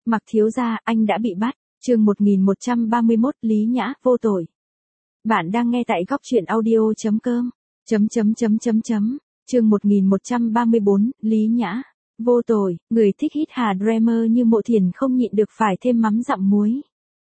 Mặc thiếu gia, anh đã bị bắt. Chương 1131, Lý Nhã, vô tội. Bạn đang nghe tại góc truyện audio.com. Chương 1134, Lý Nhã, vô tội. Người thích hít hà dreamer như Mộ Thiển không nhịn được phải thêm mắm dặm muối.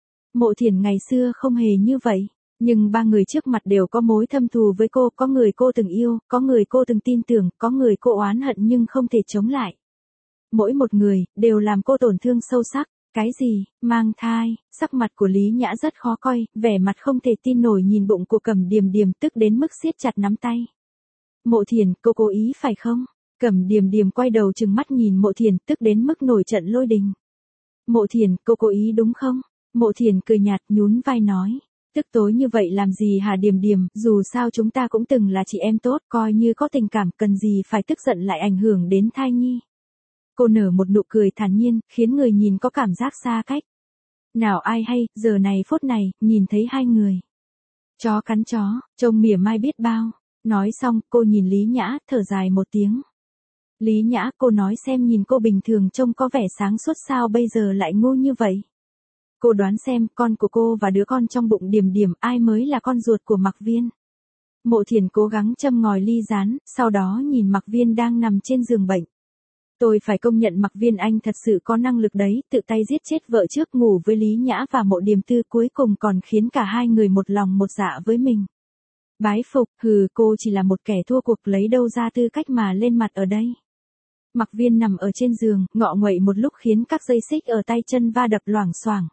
Mộ Thiển ngày xưa không hề như vậy. Nhưng ba người trước mặt đều có mối thâm thù với cô, có người cô từng yêu, có người cô từng tin tưởng, có người cô oán hận nhưng không thể chống lại. Mỗi một người, đều làm cô tổn thương sâu sắc. Cái gì, mang thai, sắc mặt của Lý Nhã rất khó coi, vẻ mặt không thể tin nổi nhìn bụng của Cẩm Điềm Điềm tức đến mức siết chặt nắm tay. Mộ Thiển, cô cố ý phải không? Cẩm Điềm Điềm quay đầu trừng mắt nhìn Mộ Thiển tức đến mức nổi trận lôi đình. Mộ Thiển, cô cố ý đúng không? Mộ Thiển cười nhạt nhún vai nói. Tức tối như vậy làm gì hả Điềm Điềm, dù sao chúng ta cũng từng là chị em tốt, coi như có tình cảm, cần gì phải tức giận lại ảnh hưởng đến thai nhi. Cô nở một nụ cười thản nhiên, khiến người nhìn có cảm giác xa cách. Nào ai hay, giờ này phút này, nhìn thấy hai người. Chó cắn chó, trông mỉa mai biết bao. Nói xong, cô nhìn Lý Nhã, thở dài một tiếng. Lý Nhã, cô nói xem nhìn cô bình thường trông có vẻ sáng suốt sao bây giờ lại ngu như vậy. Cô đoán xem, con của cô và đứa con trong bụng Điềm Điềm ai mới là con ruột của Mặc Viên. Mộ Thiển cố gắng châm ngòi ly rán, sau đó nhìn Mặc Viên đang nằm trên giường bệnh. Tôi phải công nhận Mặc Viên anh thật sự có năng lực đấy, tự tay giết chết vợ trước, ngủ với Lý Nhã và Mộ Điềm Tư, cuối cùng còn khiến cả hai người một lòng một dạ với mình. Bái phục, cô chỉ là một kẻ thua cuộc, lấy đâu ra tư cách mà lên mặt ở đây. Mặc Viên nằm ở trên giường, ngọ nguậy một lúc khiến các dây xích ở tay chân va đập loảng xoảng.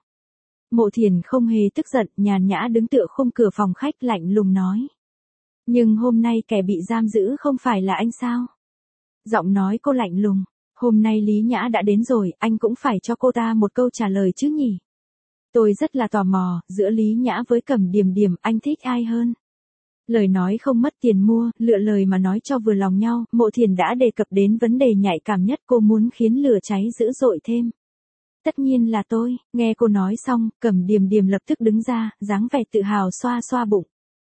Mộ Thiển không hề tức giận, nhàn nhã đứng tựa khung cửa phòng khách lạnh lùng nói. Nhưng hôm nay kẻ bị giam giữ không phải là anh sao? Giọng nói cô lạnh lùng. Hôm nay Lý Nhã đã đến rồi, anh cũng phải cho cô ta một câu trả lời chứ nhỉ? Tôi rất là tò mò, giữa Lý Nhã với Cẩm Điềm Điềm, anh thích ai hơn? Lời nói không mất tiền mua, lựa lời mà nói cho vừa lòng nhau, Mộ Thiển đã đề cập đến vấn đề nhạy cảm nhất, cô muốn khiến lửa cháy dữ dội thêm. Tất nhiên là tôi. Nghe cô nói xong, Cẩm Điềm Điềm lập tức đứng ra, dáng vẻ tự hào xoa xoa bụng.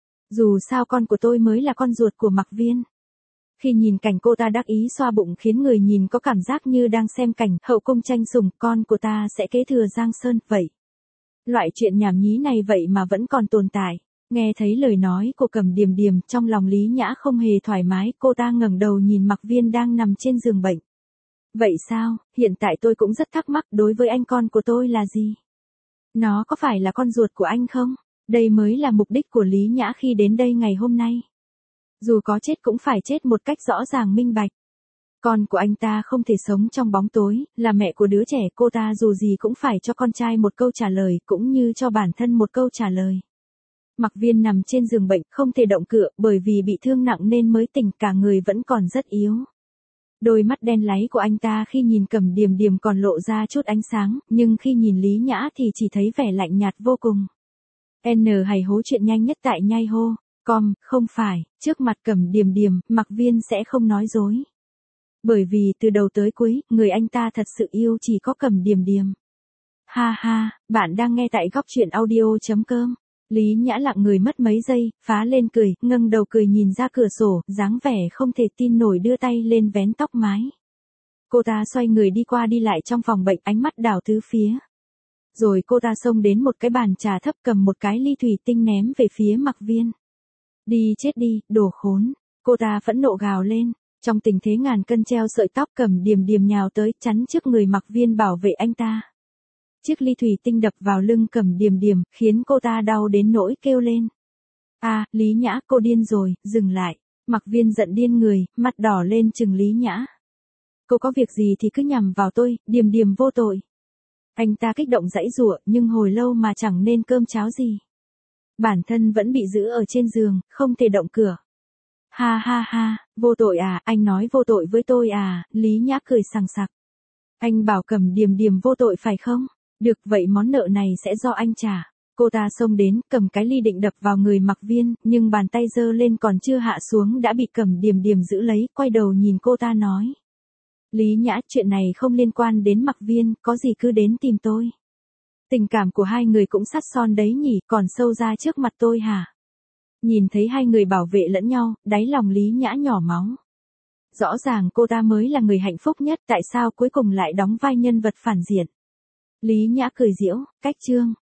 Dù sao con của tôi mới là con ruột của Mặc Viên. Khi nhìn cảnh cô ta đắc ý xoa bụng khiến người nhìn có cảm giác như đang xem cảnh hậu cung tranh sủng, con của ta sẽ kế thừa Giang Sơn, vậy. Loại chuyện nhảm nhí này vậy mà vẫn còn tồn tại. Nghe thấy lời nói của Cẩm Điềm Điềm, trong lòng Lý Nhã không hề thoải mái, cô ta ngẩng đầu nhìn Mặc Viên đang nằm trên giường bệnh. Vậy sao, hiện tại tôi cũng rất thắc mắc, đối với anh con của tôi là gì? Nó có phải là con ruột của anh không? Đây mới là mục đích của Lý Nhã khi đến đây ngày hôm nay. Dù có chết cũng phải chết một cách rõ ràng minh bạch. Con của anh ta không thể sống trong bóng tối, là mẹ của đứa trẻ, cô ta dù gì cũng phải cho con trai một câu trả lời, cũng như cho bản thân một câu trả lời. Mặc Viên nằm trên giường bệnh, không thể động cựa, bởi vì bị thương nặng nên mới tỉnh, cả người vẫn còn rất yếu. Đôi mắt đen láy của anh ta khi nhìn Cẩm Điềm Điềm còn lộ ra chút ánh sáng, nhưng khi nhìn Lý Nhã thì chỉ thấy vẻ lạnh nhạt vô cùng. Hãy hố chuyện nhanh nhất tại nhai hô. Không phải, trước mặt Cẩm Điềm Điềm, Mặc Viên sẽ không nói dối. Bởi vì từ đầu tới cuối, người anh ta thật sự yêu chỉ có Cẩm Điềm Điềm. Ha ha, bạn đang nghe tại góc truyện audio.com. Lý Nhã lặng người mất mấy giây, phá lên cười, ngẩng đầu cười nhìn ra cửa sổ, dáng vẻ không thể tin nổi đưa tay lên vén tóc mái. Cô ta xoay người đi qua đi lại trong phòng bệnh, ánh mắt đảo tứ phía. Rồi cô ta xông đến một cái bàn trà thấp, cầm một cái ly thủy tinh ném về phía Mặc Viên. Đi chết đi, đồ khốn. Cô ta phẫn nộ gào lên. Trong tình thế ngàn cân treo sợi tóc, Cẩm Điềm Điềm nhào tới, chắn trước người Mặc Viên bảo vệ anh ta. Chiếc ly thủy tinh đập vào lưng Cẩm Điềm Điềm, khiến cô ta đau đến nỗi kêu lên. Lý Nhã, cô điên rồi, dừng lại. Mặc Viên giận điên người, mặt đỏ lên trừng Lý Nhã. Cô có việc gì thì cứ nhằm vào tôi, Điềm Điềm vô tội. Anh ta kích động giãy giụa, nhưng hồi lâu mà chẳng nên cơm cháo gì. Bản thân vẫn bị giữ ở trên giường, không thể động cửa. Ha ha ha, vô tội à, anh nói vô tội với tôi à? Lý Nhã cười sằng sặc. Anh bảo Cẩm Điềm Điềm vô tội phải không? Được, vậy món nợ này sẽ do anh trả. Cô ta xông đến, cầm cái ly định đập vào người Mặc Viên, nhưng bàn tay giơ lên còn chưa hạ xuống đã bị Cẩm Điềm Điềm giữ lấy, quay đầu nhìn cô ta nói. Lý Nhã, chuyện này không liên quan đến Mặc Viên, có gì cứ đến tìm tôi. Tình cảm của hai người cũng sắt son đấy nhỉ, còn sâu ra trước mặt tôi hả? Nhìn thấy hai người bảo vệ lẫn nhau, đáy lòng Lý Nhã nhỏ máu. Rõ ràng cô ta mới là người hạnh phúc nhất, tại sao cuối cùng lại đóng vai nhân vật phản diện? Lý Nhã cười giễu, cách chương.